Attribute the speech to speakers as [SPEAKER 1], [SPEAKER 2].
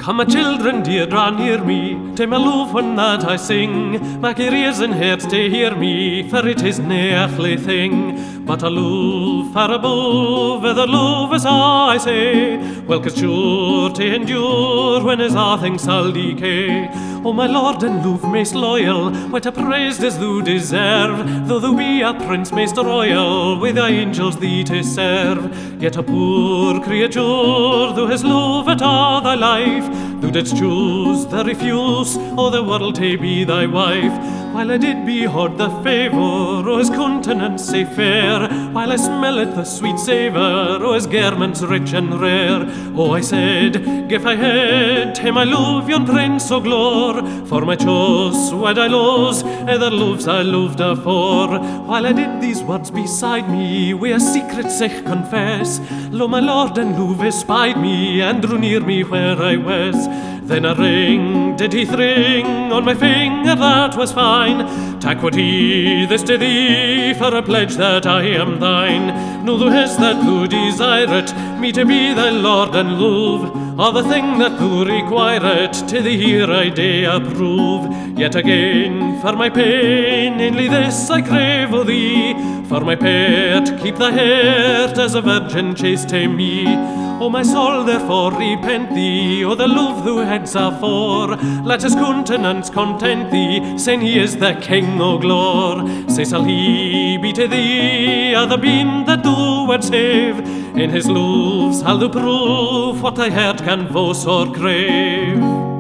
[SPEAKER 1] Come, my children dear, draw near me, take my love when that I sing. Make your ears and hearts to hear me, for it is nae earthly thing, but a love far above, other love as I say. Well, 'cause sure to endure when as all things shall decay. O my Lord and love most loyal, what a praise as thou deserve, though thou be a prince most royal, with the angels thee to serve. Yet a poor creature, thou hast loved all thy life, thou didst choose the refuse o' the world to be thy wife. While I did behold the favour o' his countenance sae fair, while I smelled the sweet savour o' his garments rich and rare, oh, I said, give I head to my love yon prince o' glore, for my choice wad I lose the loves I loved afore. While I did these words beside me, wi' a secret saich confess, lo my Lord and love espied me and drew near me where I was. Then a ring did he thring on my finger that was fine. Tak what he this to thee for a pledge that I am thine. Know thou hast that thou desireth me to be thy Lord and love, all the thing that thou requireth to thee here I do approve. Yet again for my pain only this I crave o' thee, for my pet keep thy heart as a virgin chaste to me. O my soul, therefore repent thee o' the love thou hadst afore. Let his countenance content thee, saying he is the King o' glory. Say shall he be to thee a the beam that thou wouldst save. In his love shall thou prove what thy heart can boast or crave.